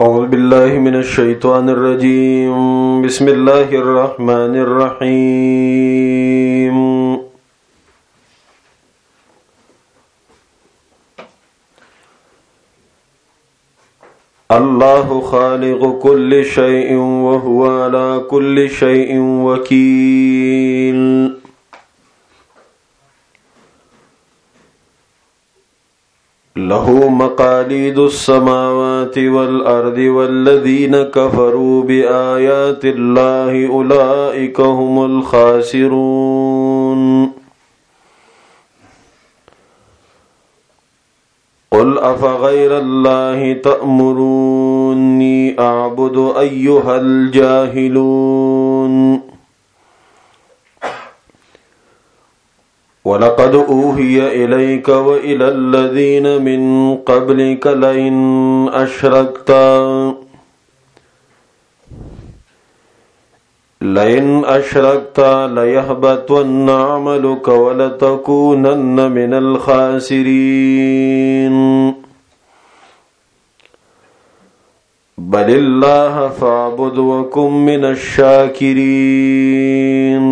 أعوذ بالله من الشيطان الرجيم. بسم الله الرحمن الرحيم. الله خالق كل شيء وهو على كل شيء وكيل. له مقاليد السماوات والأرض والذين كفروا بآيات الله أولئك هم الخاسرون. قل أفغير الله تأمروني أعبد أيها الجاهلون. ولقد أوحي إليك وإلى الذين من قبلك لئن أشركت ليحبطن عملك ولتكونن من الخاسرين. بل الله فاعبد وكن من الشاكرين.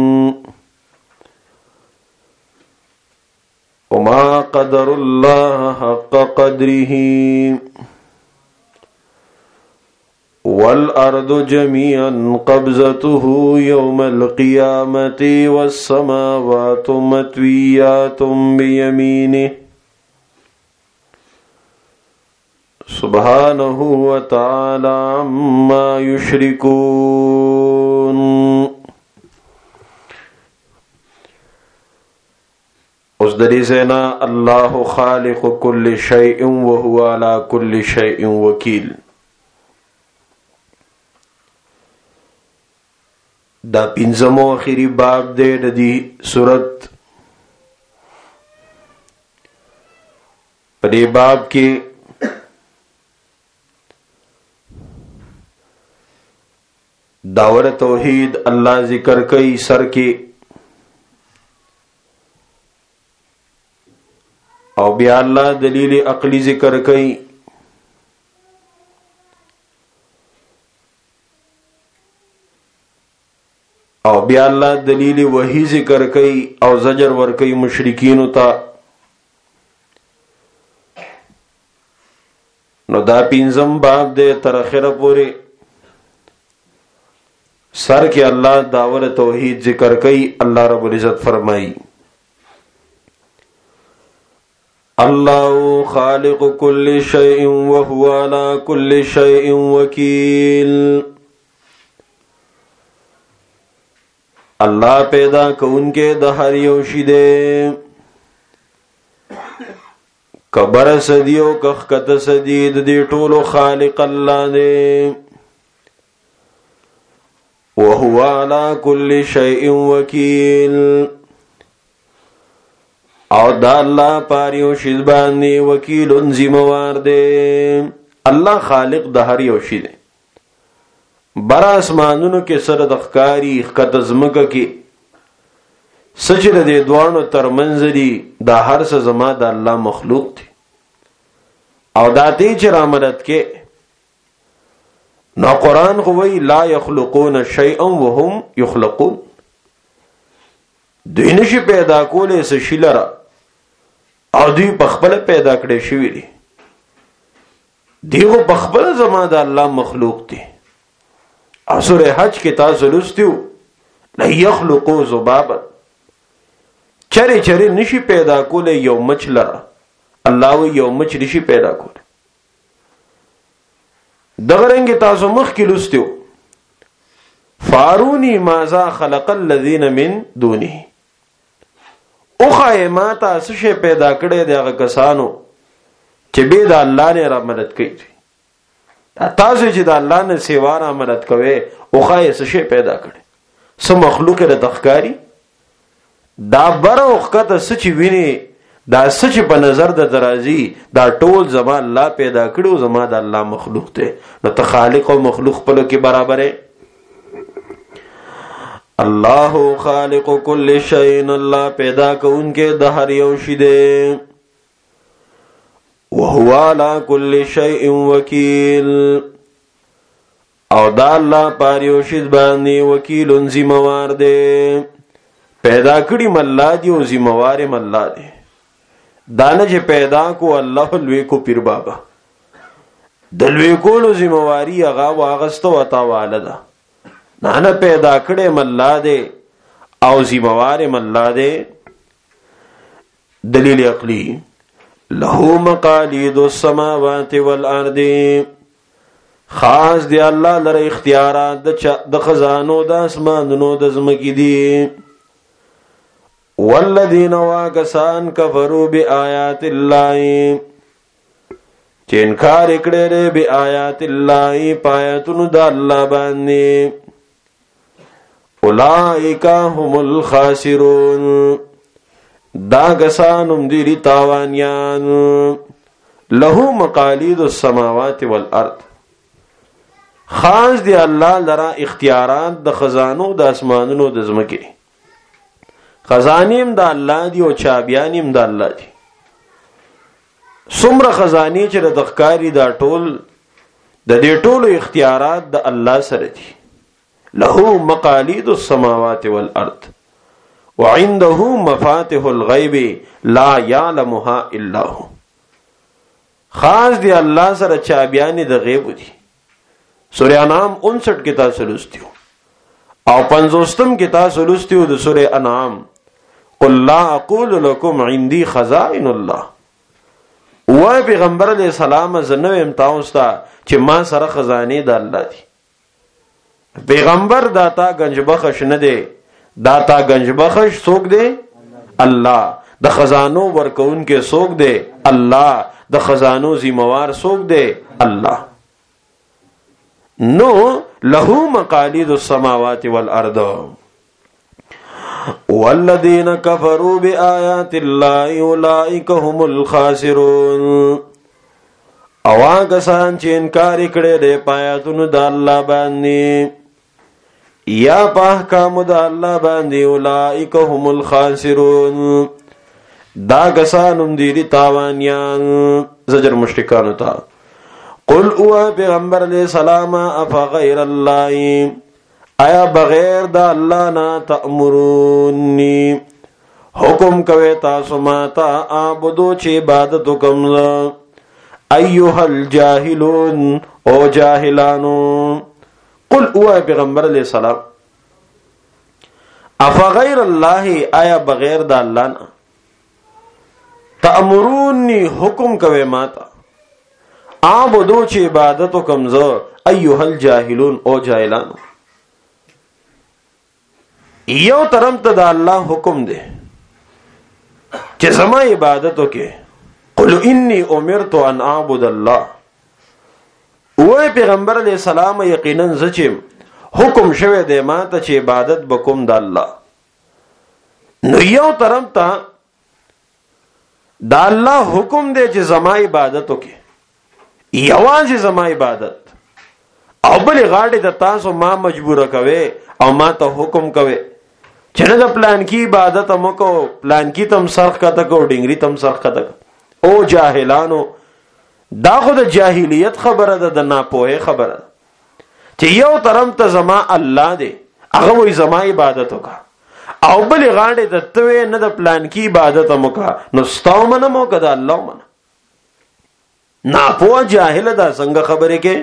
وما قدر الله حق قدره والأرض جميعا قبضته يوم القيامة والسماوات مطويات بيمينه سبحانه وتعالى عما يشركون. اس دری زینا اللہ خالق کل شیء وهو على کل شیء وکیل. دا پنځمو اخیری باب دی د دې سورت. په دې باب کې داور توحید الله ذکر کوي سر کې، او بیا الله دلیل عقلی ذکر کئی، او بیا الله دلیل وحی ذکر کئی او زجر ور کئی مشرکین تا. نو دا پینزم باب دے تر اخره پورے سر کے اللہ داور توحید ذکر کئی. اللہ رب العزت فرمائی اللہ خالق کل شیء وهو على کل شیء وکیل. اللہ پیدا کون کے دہر یوشی دے، کبر صدیو کخکت صدید دی ٹولو خالق اللہ دے. وهو على کل شیء وکیل، او دا اللہ پاریو شید باندی وکیل ذموار دے. اللہ خالق دا ہر یو شی دے. برا اسمانونو کے سر دخکاری خکت ازمکا کی سچر دے دوانو ترمنزلی دا ہر سزما دا اللہ مخلوق تھی. او دا تیچر آمدت کے نا قرآن خوئی لا یخلقون شیئا وهم یخلقون. دوی نشی پیدا کولے سشی لرا او دوی پخبل پیدا کڑے شوی دی. دیغو پخبل زمان دا اللہ مخلوق دی. او سورہ حج کی تاسو لستیو لیخلقو ذبابا، چری چری نشی پیدا کولے یو مچ لرا. اللہ وی یو مچ نشی پیدا کولے. دغرنگی تاسو مخ کی لستیو فارونی مازا خلق الذین من دونی. اوخای ماتا سشے پیدا کڑے دے اغا کسانو چی بے دا اللہ نے را مدد کئی دی. تاسو چی دا اللہ نے سیوارا مدد کوئے اوخای سشے پیدا کڑے سو مخلوق دا تخکاری. دا برا اخکت سچی وینی دا سچ په نظر د درازی دا ټول زما الله پیدا کړو، زما د الله مخلوق ته. نو ته خالق او مخلوق په لو کې برابر ہے. اللہ خالق کل شیء، اللہ پیدا کون کے دہر یو شی دے. وهو علی کل شیء وکیل، او دا الله پاریو شید باندې وکیل ذمہوار دی. پیدا کړی مله دی او ذمہوار مله دی. دانه چې پیدا کو الله لوی کو پیر بابا د لوی کولو ذمہواری هغه واغستو وتا والده نه پیدا کړی مله دی او ذمہوار مله دی. دلیل عقلی له مقالید السماوات والارض خاص دی الله لره اختیارات د خزانو د اسمانونو د زمکی دي. والذین واکسان کفروا بآیات الله چې انکار کړي به آیات الله پایتونو د الله باندې اولئک هم الخاسرون دا کسانم دی تاوانیان. له مقالید السماوات والارض خاص دی الله لرا اختیارات د خزانو د اسمانونو د زمکه. خزانیم د الله دی او چابیانیم د الله دی. څومره خزانی چې د ښکاری دا ټول د دې ټولو اختیارات د الله سره دي. له مقالید السماوات والارض وعنده مفاتح الغیب لا یعلمها الا هو. خاص دی الله سره چابیان د غیب دي. سورہ انعام 59 کې تاسو لوستیو او 50م کې تاسو لوستیو د سورہ انعام قل لا اقول لكم عندي خزائن الله. و پیغمبر علیہ السلام زنویم تاسو ته چې ما سره خزانه د الله دي. پیغمبر داتا گنج بخش نه دی. داتا گنج بخش څوک دی؟ الله. د خزانو ورکون کې څوک دی؟ الله. د خزانو ذمہوار څوک دی؟ الله. نو له مقالید السماوات والارض والذین کفروا بآیات الله اولئک هم الخاسرون. اواګسان چې انکار کړي د پایاتونو د الله باندې یا په احکام د الله باندې اولئک هم الخاسرون دا کسانم دي تاوانیان. زجر مشرکانو ته قل او پیغمبر علیہ السلام افغیر الله آیا بغیر د الله نه تأمرونی حکم کوي تاسو ما ته اعبدو چې عبادت وکم ایها الجاهلون او جاهلانو. قل او پیغمبر علیہ السلام افغیر الله آیا بغیر د الله نه تأمرونی حکم کوي ما ته اعبدو چې عبادت وکم ایها الجاهلون او جاهلانو. یو طرف ته د الله حکم دی چې زما عبادت وکي. قل انی امرت ان اعبد الله. وای پیغمبر علیہ السلام یقینا زچم حکم شوه دی ما ته چې عبادت بکوم د الله. نو یو طرف ته د الله حکم دی چې زما عبادت وکي یوازې زما عبادت او بل غاړه د تاسو ما مجبور کوي او ما ته حکم کوي چې نه د پلان کی عبادت مو کو پلان کی تم سرخ کته کو ډنګری تم سرخ کته. او جاهلانو دا خو د جاهلیت خبره ده د ناپوهه خبره چې یو طرف ته زما الله دی هغه وې زما عبادت وکا او بل غاړه د توې نه د پلان کی عبادت مو کا نو ستاو منه مو کده الله منه. ناپوه جاهل دا څنګه خبره کې.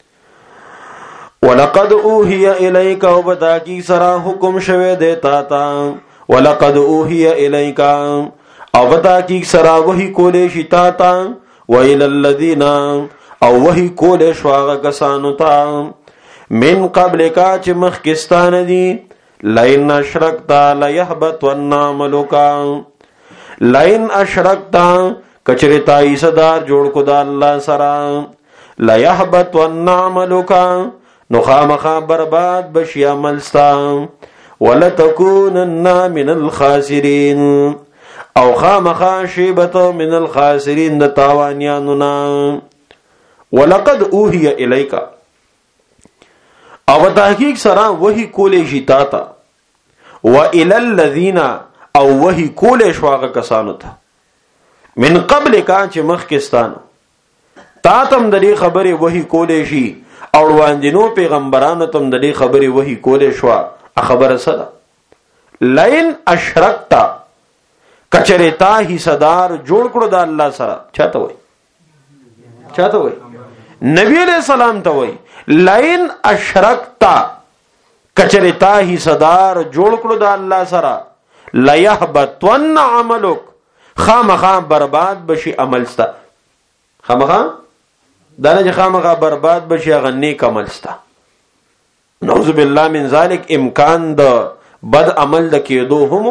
ولقد اوحي اليك وبتاكي سرا حکم شوه دیتا تا ولقد اوحي اليك او بتاكي سرا وحي کولې شتا تا وإلى الذين او وحي کولې شواغه کسانو تا من قبل کا چې مخکستان دي لئن اشرکتا ليحبطن عملك لئن اشرکتا کچریتا ایصدار جوړ کو د الله سره ليحبطن عملك نو خامخا برباد بشی عمل ستا ولتکونن من الخاسرین او خامخا شیبت من الخاسرین د تاوانیانونا. ولقد اوحی الیک او تحقیق سرا وحی کولی شی تا تا و الی الذین او وحی کولی شواغ کسانو تا من قبل کا چې مخکستانو تا تم دری خبری وحی کولی شی او وړاندینو پیغمبرانو تم د دې خبرې وਹੀ کولې شو. خبره سره لئن اشرکت کچره تا حصدار جوړ کړو د الله سره. چاته وای نبی علیہ السلام ته وای لئن اشرکت کچره تا حصدار جوړ کړو د الله سره لیحبطن عملک خامخا برباد بشي عمل ستا. خامخا دانه چې خامخا برباد بشي هغه نیک عمل ستا. نعوذ بالله من ذلک امکان د بد عمل د کېدو هم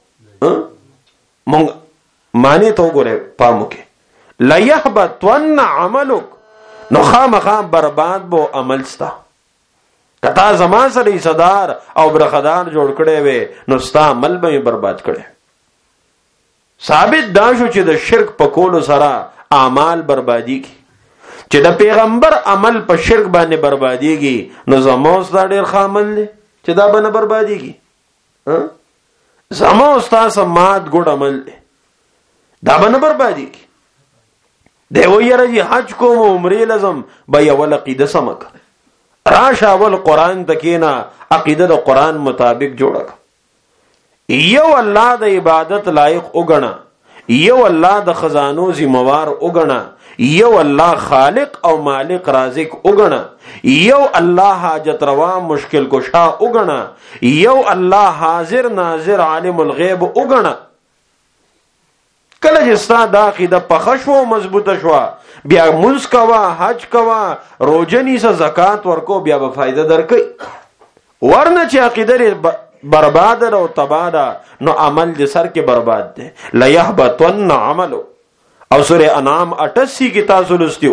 مونږ معنی ته وګوره پامو کې لیحبطن عملک نو خامخا برباد بو عمل ستا. کتا زمان سره صدار او برخدار جوړ کړي وي نو ستا عمل به برباد کړي. ثابت دا شو چې د شرک په کولو سره اعمال بربادي کی. چې د پیغمبر عمل په شرک باندې برباديږي نو زموږ دا ډېر خامل دي چې دا باندې برباديږي. زموږ تاسو مات ګډ عمل دي دا باندې برباديږي. دی ویره چې حج کوم عمره لازم به یو عقیده سمک راشه اول قران تکینا عقیده د قران مطابق جوړک. یو الله د عبادت لایق وګڼه، یو الله د خزانو ذمہوار وګڼه، یو الله خالق او مالک رازق وګڼه، یو الله حاجت روا مشکل کشا وګڼه، یو الله حاضر ناظر عالم الغیب وګڼه. کله چې ستا دا عقیده پخه شو مضبوطه شو بیا منځ کوا، حج کوا، روزه نیسه، زکات ورکو، بیا به فائدہ درکې. ورنه چې عقیده برباد او تباہ نو عمل دې سر کې برباد دی. لیحبطن عملو او سورہ انعام 88 کې تاسو لستیو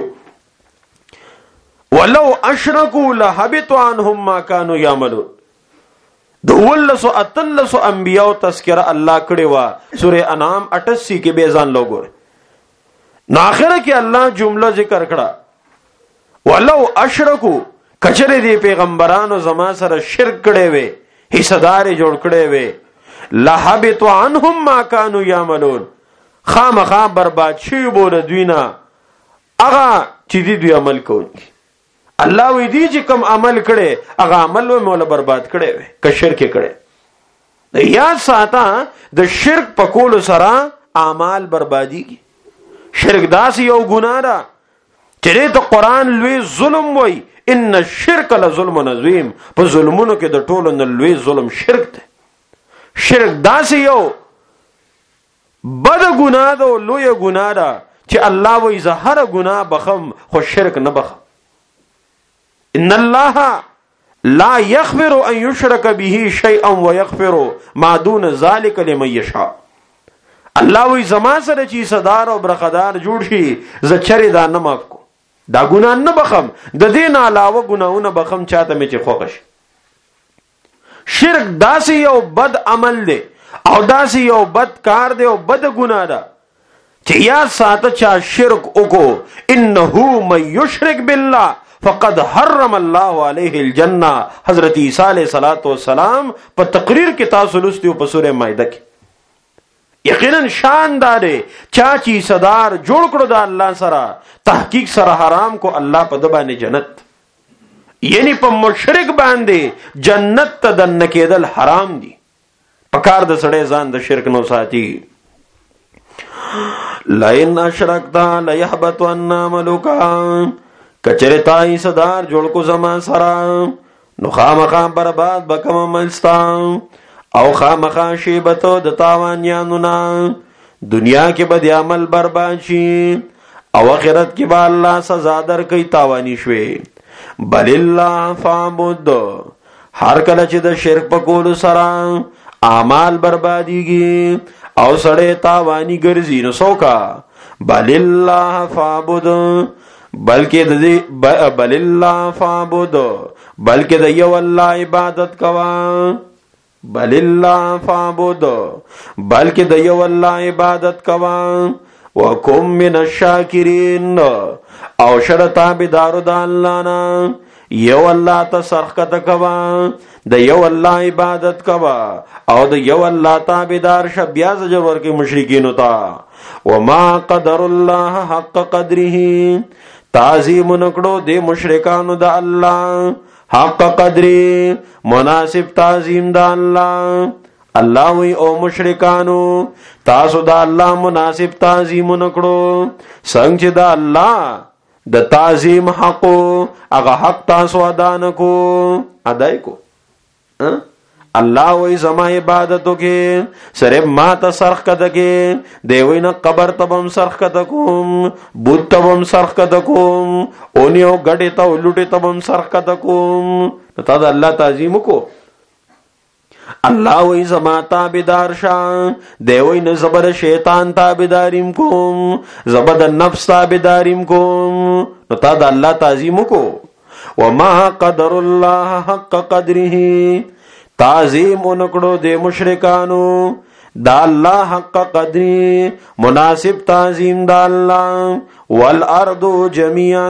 ولو اشرکوا لحبط عنهم ما كانوا يعملون. د ولسو اتلسو انبیاء تذکرہ الله کړي وا سورہ انعام 88 کې به ځان لوګو. نو اخره کې الله جمله ذکر کړه ولو اشرکوا کچره دی پیغمبرانو زما سره شرک کړي وي، حصدار جوړ کړي وي، لحبط عنهم ما كانوا يعملون خامخا برباد شي بوله دوینا هغه چې دوی عمل کوي. الله وی دی چې کوم عمل کړي هغه عمل و مولا برباد کړي وي که شرک کړي. یاد ساته د شرک په کولو سره اعمال برباديږي. شرک داس یو ګناه ده چې ته قران لوی ظلم وای ان الشرک لظلم عظیم. په ظلمونو کې د ټولو نه لوی ظلم شرک ده. شرک داس یو بد ګناه ده، لوی ګناه ده چې الله وای زهر ګناه بخم خو شرک نه بخم. ان الله لا يغفر ان يشرك به شيئا ويغفر ما دون ذلك لمن يشاء. الله وی زما سره چې صدار او برخدار جوړ شي ز چره دا نه معاف کو، دا ګناه نه بخم، د دین علاوه ګناونه بخم چاته مې چې خوښ. شرک داسې یو بد عمل دی او داسې یو بد کار دی او بد ګناه ده چې یا ساته چا شرک وکړو انه من یشرک بالله فقد حرم الله علیه الجنه. حضرت عیسی علیہ الصلوۃ والسلام په تقریر کې تاسو لستیو په سورہ مائده کې یقینا شاندار چا چې صدار جوړ کړو د الله سره تحقیق سره حرام کو الله په دبانې جنت، یعنی په مشرک باندې جنت ته دن کېدل حرام دي. پکار د سړی ځان د شرک نو ساتي. لئن اشرکت لیحبطن عملک کچره تای صدار جوړ کو زما سره نو خامخا برباد بکم عملستا او خامخا شیبتو د تاوانیانو نا. دنیا کې به د عمل برباد شي او آخرت کې به الله سزا درکوي تاوانی شوي. بل الله فعبد هر کله چې د شرک په کولو سره اعمال بربادیږي او سړی تاوانی ګرځي نو څوکا بل الله فعبد بلکې د بل الله فعبد بلکې د یو الله عبادت کوا. بل الله فعبد بلکې د یو الله عبادت کوا. وکم من الشاکرین او شرطا بدارو د الله نه یو الله ته سرخکته کوا، د یو الله عبادت کوا او د یو الله تابعدار شه. بیا زجر ورکړي مشرکین ته، وما قدر الله حق قدره، تعظیم نکړو د مشرکانو د الله حق قدره، مناسب تعظیم د الله. الله وی او مشرکانو تاسو د الله مناسب تعظیم نکړو، څنګه چې د الله د تعظیم حق هغه حق تاسو ادا نکو، ادای کو. الله وی زما عبادتو کې صرف ما ته سرخ کده کې دی وینا قبر تبم سرخ کده کوم، بوت تبم سرخ کده کوم، اونیو غډه ته لټه تبم سرخ کده کوم. تا د الله تعظیم کو. الله وی زما تابعدار شان دی وینا زبر شیطان تابعداریم کوم، زبر د نفس تابعداریم کوم. نو تا د الله تعظیم کو. وما قدر الله حق قدره، تعظیم اونکړو د مشرکانو دا الله حق قدری، مناسب تعظیم دا الله. والارض جميعا،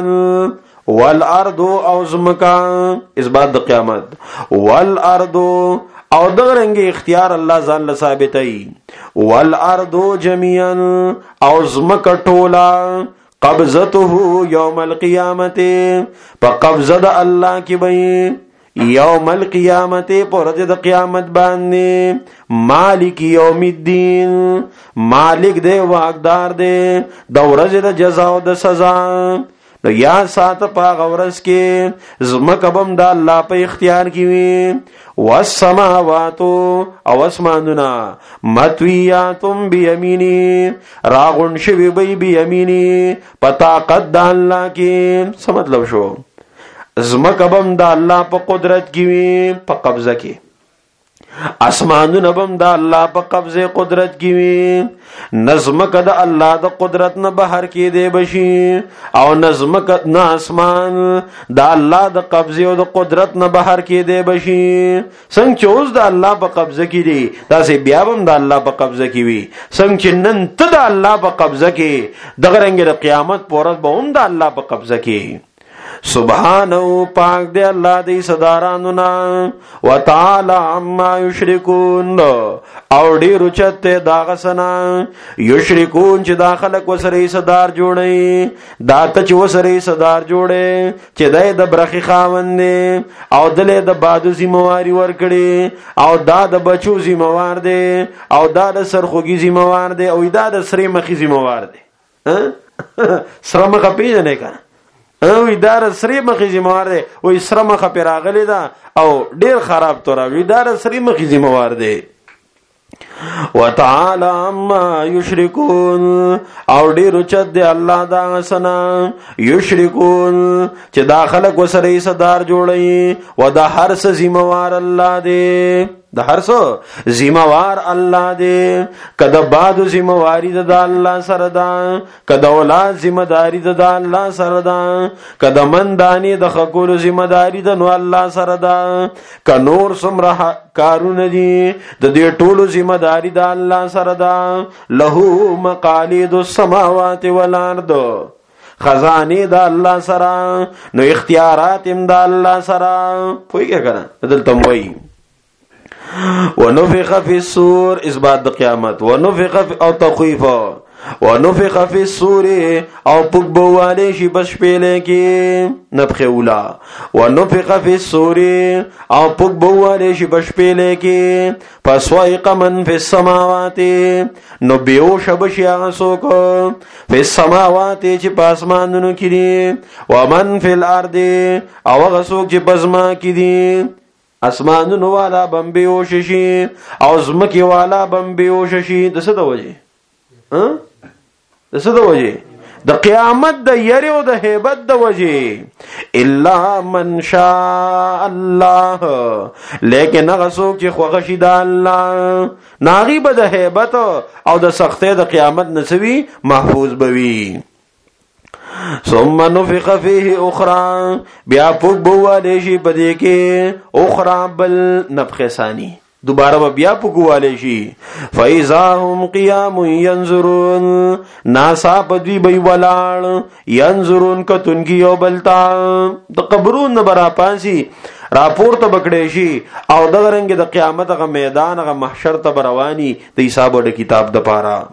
والارض او زمکا اثبات د قیامت، والارض او دغرنګ اختیار الله ځان له ثابتای. والارض جميعا او زمکا ټولا، قبضته یوم القیامت، په قبضه د الله کې به یوم القیامت پر ورځ د قیامت باندې. مالک یوم الدین، مالک دے واقدار دے د ورځ د جزا او د سزا. نو یا سات پاغ ورځ کې زمکه بم د الله په اختیار کې وي. والسماوات او اسمانونه مطویاتم بیمینی، راغون شوی بی بیمینی په طاقت د الله کې. څه مطلب شو؟ زمکه بم د الله په قدرت کې وي، په قبضه کې. اسمانونه بم د الله په قبضه قدرت کې وي. نظمکه د الله د قدرت نه بهر کې دی بشي، او نظمکه نه اسمان د الله د قبضه او د قدرت نه بهر کې دی بشي. څنګه چې اوس د الله په قبضه کې دی، تاسو بیا هم د الله په قبضه کې وي. څنګه چې نن ته د الله په قبضه کې، دغه رنګ د قیامت پورز به هم د الله په قبضه کې. سبحانه پاک دے اللہ دی صدارانونا، وتعالی عما یشرکون او ډیر اوچت تے داغسنا. یشرکون چې دا خلق وسره صدار جوړي، دا ته چې وسره صدار جوړي چې دای د برخي خاوند او دله د بادو ذمہواری ورکړي، او دا د بچو ذمہوار دی، او دا د سرخوږي ذمہوار دی، او دا د سری مخي ذمہوار دی. سره مخه پیژنې کا او اداره سری مخې ذمہوار دی، وې سره مخه پیراغلی دا او ډیر خراب تور وی اداره سری مخې ذمہوار دی. وتعالى عما یشرکون او ډیر چد دی الله دا سنا یشرکون چې دا خلق وسره صدار جوړي، و دا هر څه ذمہوار الله دی، د هر څه ذمہوار الله دی. کله بعد ذمہواری د الله سره ده، کله اولاد ذمہداری د الله سره ده، کله مندانی د خکول ذمہداری د نو الله سره ده، ک نور سمره کارونه دي د دې ټولو ذمہداری د الله سره ده. له مقاليد السماوات والارض، خزانه د الله سره، نو اختیارات هم د الله سره. پوهیږئ کنه دلته موي ونفخ فی الصور اثبات د قیامت، ونفخ او تخویف، ونفخ فی الصور او پک بواله شي بشپېلې کې نفخ اولا، ونفخ فی الصور او پک بواله شي بشپېلې کې. فصائق من فی السماوات، نو بیو شبشي هغه څوک فی السماوات چې په اسمانونو کې دي، ومن فی الارض او هغه څوک چې په ځمکه کې دي. اسمانونو والا بمبي وششي او زمکي والا بمبي وششي. د څه د وجه؟ د څه د وجه؟ د قیامت د یری او د هیبت د وجه. الا من شاء الله، لیکن هغه څوک چې خوښ شي د الله، ناغي به د هیبت او د سختۍ د قیامت نسوي محفوظ بوي. ثم نفخ فيه اخرى، بیا پوک بواله شي پدې کې اخرى بل نفخ ثانی. دوباره بیا پکواله شي. فاذا هم قیام ينظرون ناسا پدوی بی ولاړ ينظرون کتونکی یو بلتا د قبرون برا پانسی راپورته بکړې شي او د رنګ د قیامت غ میدان غ محشر ته رواني د حساب د کتاب د پاره.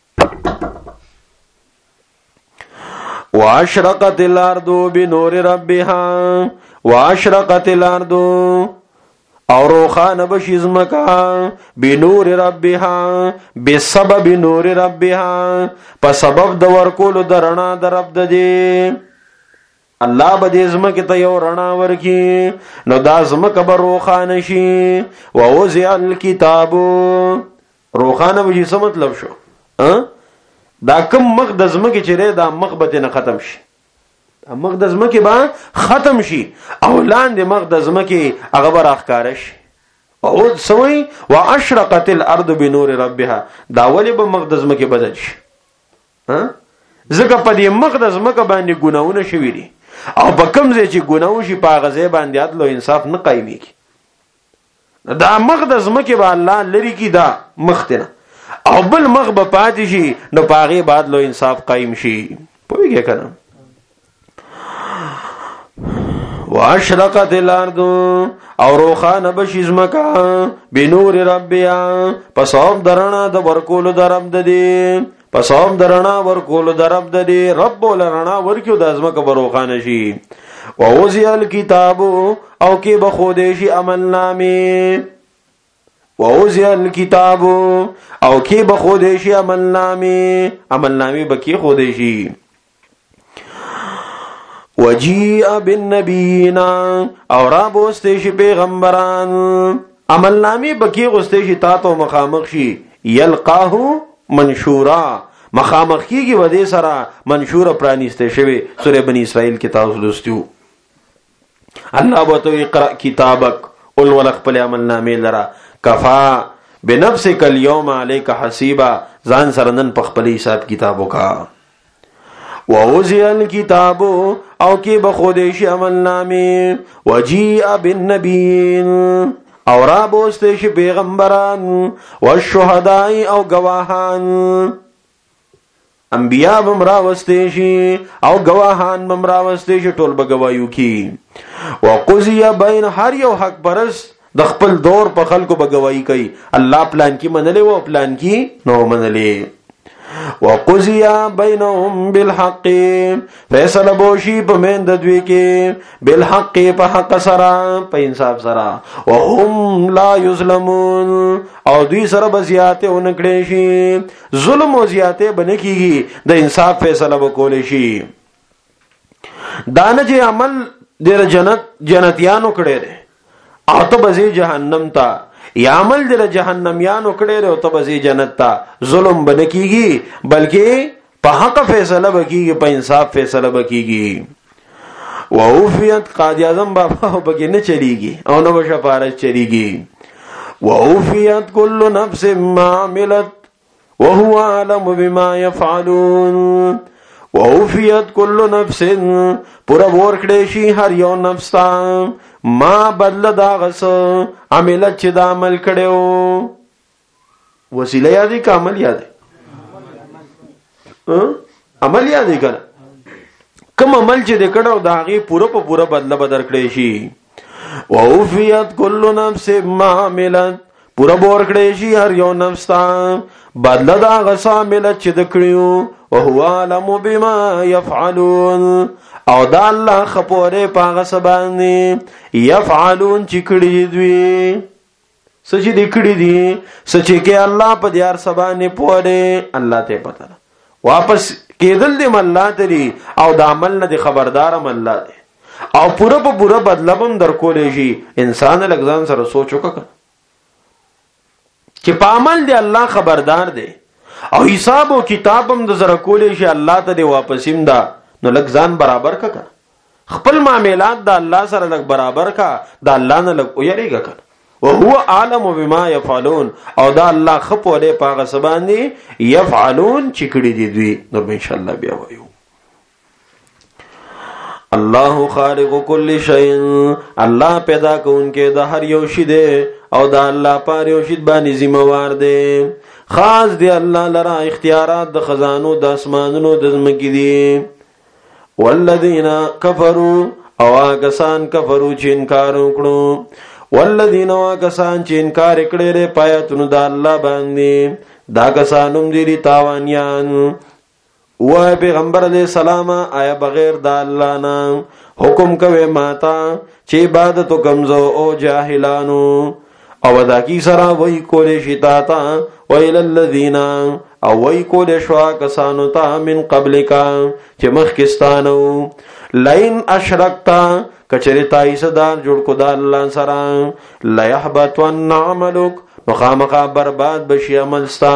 واشرقت الارض بنور ربها واشرقت الارض او روخانه بشي زمکا بنور ربها بسبب نور ربها په سبب د ورکول د رڼا د رب د دی. الله به دې زمکه ته یو رڼا ورکی نو دا زمکه به روخانه شي. ووزع الكتاب روخانه به څه مطلب شو؟ دا کم مخ د زمکه چیرې دا مخ به نه ختم شي. مخ د زمکه به ختم شي او لاندې مخ د زمکه هغه به راښکاره شي. او سوي واشرقت الارض بنور ربها دا ولی به مخ د زمکه بدل شي. ځکه په دې مخ د زمکه باندې ګناونه شوي دي او په کوم ځای چې ګناو شي په هغه ځای باندې عدل او انصاف نه قایمېږي. دا مخ د زمکه به الله لري کی دا مخ نه او بل مخ به پاتې شي نو په هغه بعد عدل او انصاف قایم شي. پوهیږئ کنه؟ واشرقت الارض او روخانه بشي زمکا بنور ربها پسوم درنا د ورکول د رب د دی پسوم درنا ورکول د رب د دی. رب ولرنا ورکیو د زمکا بروخانه شي. ووزع الكتاب او کې بخوده شي عمل نامه ووزع الكتاب او کې بخوده شي عمل نامه بکی خوده شي. وجیء بالنبیین او را بوسته شي پیغمبران عمل نامه بکی غسته شي تا ته مخامخ شي. یلقاه منشورا مخامخ کیږي و دې سره منشور پرانیسته شوی. سوره بنی اسرائیل کې تاسو لوستیو. الله وتو اقرا کتابک قل ولخپل عمل نامه لرا کفا بنفسک اليوم عليك حسیبا ځان سره نن په خپل حساب کتابو کا. ووزع الكتاب او کې بخوده شي عمل نامه. وجیء بالنبیین او را بوسته شي پیغمبران والشهداء او گواهان انبیاء بمرا وسته شي او گواهان بمرا وسته شي ټول بگوايو کی. وقضي بین هر یو حق پرس د خپل دور په خلکو بگواہی کوي. الله پلان کی منلې و پلان کی نو منلې. وقضي بينهم بالحق فیصله بوشي په من د دوی کې بالحق په حق سره په انصاف سره. وهم لا یظلمون او دوی سره بزیاته اونکړي شي. ظلم او زیاته بنکیږي د انصاف فیصله وکول شي. دانه چې عمل د جنتیانو کړي او ته بزی جهنم ته یا عمل دل جهنميانو کړي او ته بزی جنت ته. ظلم بنکیږي بلکې په حق فیصله وکيږي په انصاف فیصله وکيږي. ووفیت قاضی اعظم بابا وبګ نه چلیږي او نو شفاعت چلیږي. ووفیت كل نفس ما عملت وهو اعلم بما يفعلون. ووفیت كل نفس پورا ورکړې شي هر یو نفس ته ما بدل دا غس عملت چې دا عمل کړو. وسیله یادې کا عمل یادې عمل یادې کنه کوم عمل چې د کړو دا غي پورا په پورا بدل بدر کړې شي. ووفیت كل نفس ما عملت پورا ورکړې شي هر یو نفس ته بدل دا غس عملت چې د کړو. وهو علم بما يفعلون او دا الله خپوره پاغه سبانه يفعلون چې کړي دوی سچ دې کړي دي سچ کې الله په دیار سبانه پوره الله ته پته واپس کېدل دې الله ته او د عمل نه خبردار الله دې او پوره په پوره بدلبم در کولې شي. انسان لګزان سره سوچ وکړه چې په عمل دې الله خبردار دی او حساب او کتابم د زره کولې شي الله ته دی واپسیم دا. نو لګ ځان برابر کا خپل معاملات د الله سره لګ برابر کا د الله نه لګ ویریږه کنه. وهو عالم بما يفعلون او دا الله خپوله پاغه سباندي يفعلون چې کړي دي دوی. نو ان شاء الله بیا وایو. الله خالق كل شيء الله پیدا کونکي د هر یو شی دی او دا الله پاره او شید باندې ذمہوار دی. خاص دی الله لرا اختیارات د خزانو د اسمانونو د زمکی دي. والذین کفروا او آگسان کفرو چې انکار وکړو، والذین آگسان چې انکار کړي پایتونو د الله باندې، دا کسانم دي تاوانیان. و پیغمبر علیہ السلام آیا بغیر د الله نه حکم کوي ماتا چې عبادت کمزو او جاهلانو، او دا کی سرا وای کولې شتا تا ویل الذین او وای کولې شوا کسانو ته من قبلکا چې مخکستانو، لئن اشرکتا کچری تای صدار جوړ کو د الله سره، لیحبطن عملک نو خامخا برباد بشي عمل ستا،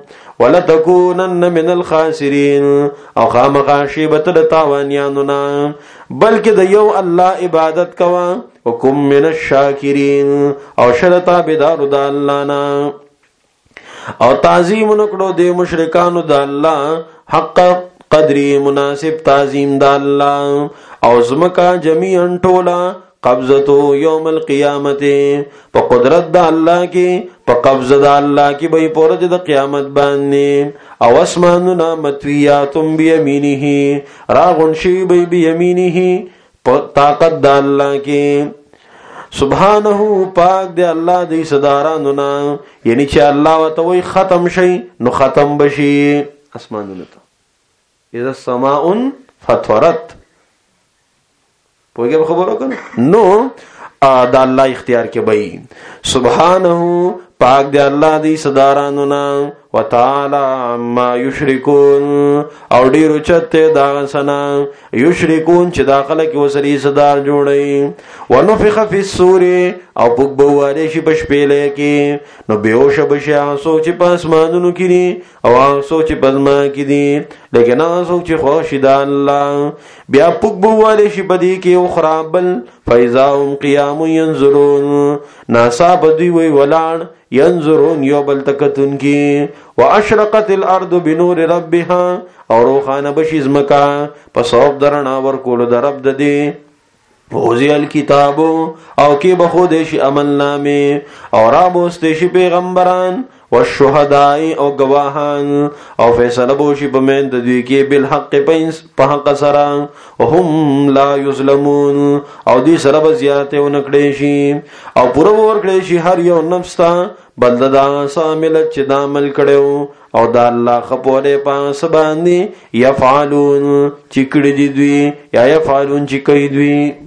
ولتکونن من الخاسرین او خامخا شیبت د تاوانیانو نه، بلکې د یو الله عبادت کوا، وکم من الشاکرین او شرطا بدارو د الله نه، او تعظیم نکړو د مشرکانو د الله حق قدری مناسب تعظیم د الله، او زمکا جمیعا ټولا قبضتو یوم القیامت په قدرت د الله کې، په قبضه د الله کې به پورج د قیامت باندې، او اسماننا متویاتم بیمینه راغون شی به بیمینه په طاقت د الله کې. سبحانه پاک دی الله دی صدارانو نه، یعنی چې الله وتوي ختم شي نو ختم بشي اسمانونو ته. اذا السماء فطرت پوهیږي خبرو کنه نو دا الله اختیار کې بئی. سبحانه پاک دی الله دی صدارانو نه، وتعالى عما یشرکون او ډیر چته دا سنا یشرکون چې داخله کې وسری صدار جوړي. ونفخ فی الصور او پوک بواله شي پشپېلې کې، نو بیوش بشي سوچ په اسمانونو کې دي او سوچ په ځما کې دي، لیکن سوچ خوش د الله. بیا پوک بواله شي بدی کې او خرابل فاذا هم قیام ينظرون ناسا بدوی وی ولاړ ينظرون یو بل تکتون کی. واشرقت الارض بنور ربها او روخانه بشي زمکا په صوب درنا ور کول د رب د دی. ووزی الكتاب او کی بخود شي عمل نامه او را بوست شي پیغمبران والشهداء او گواهان او فیصله بوشي په من د دوی کې بالحق په حق سره، وهم لا یظلمون او دې سره به زیاته ونکړي شي او پوره ورکړي شي هر یو نفس ته بل دا عامل چې دا عمل کړو، او دا الله خپوره پاس باندې یفعلون چې کړي دوی یا یفعلون چې کوي دوی.